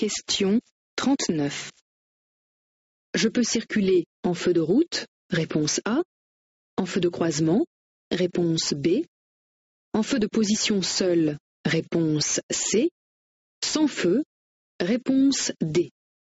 Question 39. Je peux circuler en feu de route, réponse A, en feu de croisement, réponse B, en feu de position seule, réponse C, sans feu, réponse D.